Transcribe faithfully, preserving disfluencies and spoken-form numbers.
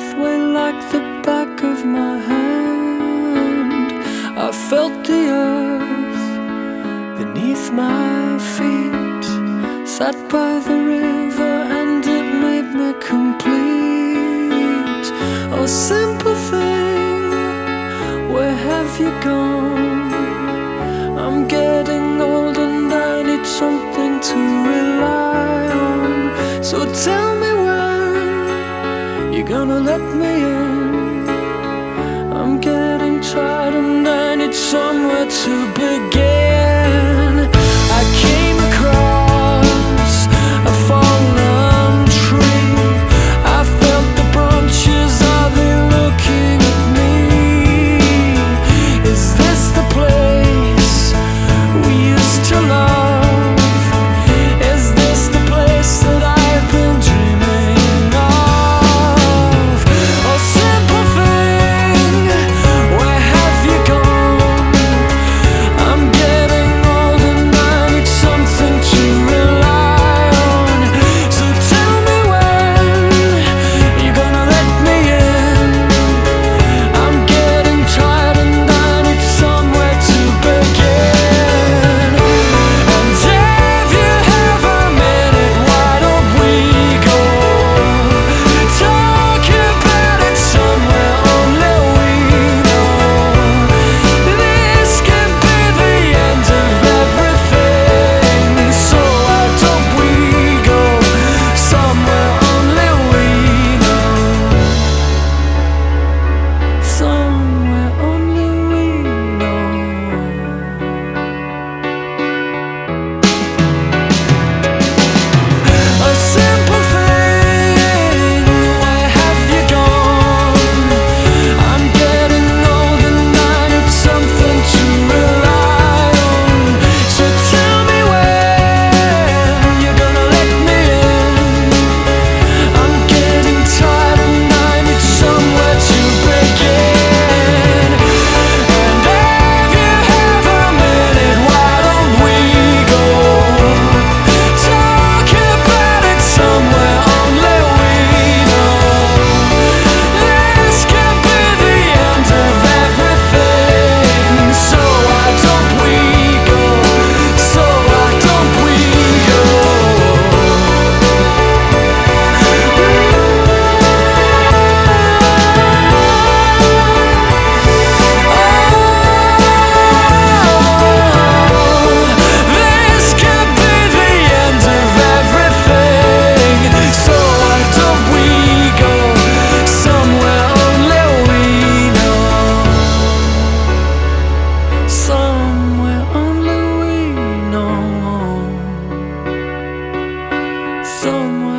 pathway like the back of my hand. I felt the earth beneath my feet, sat by the river and it made me complete. Oh simple thing, where have you gone? I'm getting old and I need something to rely on. So tell me when you're gonna let me in. I'm getting tired and I need somewhere to begin. I came across a fallen tree. I felt the branches, are they looking at me? Is this the place we used to love? Is this the place that I've been dreaming of? Oh simple thing, where have you gone? I'm getting old and I need something to rely on. So tell me when you're gonna let me in. I'm getting tired and I need somewhere to begin. And if you have a minute, why don't we go talk about it somewhere only we know? This could be the end of everything. So why don't we go somewhere only we know? Somewhere only we know. A simple thing, where have you gone? I'm getting old and I need something to rely on. So tell me when you're gonna let me in. I'm getting tired and I need somewhere to begin. And if you have a minute, why don't we go talk about it somewhere only we know? This could be the end of everything. So why don't we go? So why don't we go? This could be the end of everything. So why don't we go somewhere only we know? Somewhere only we know. Somewhere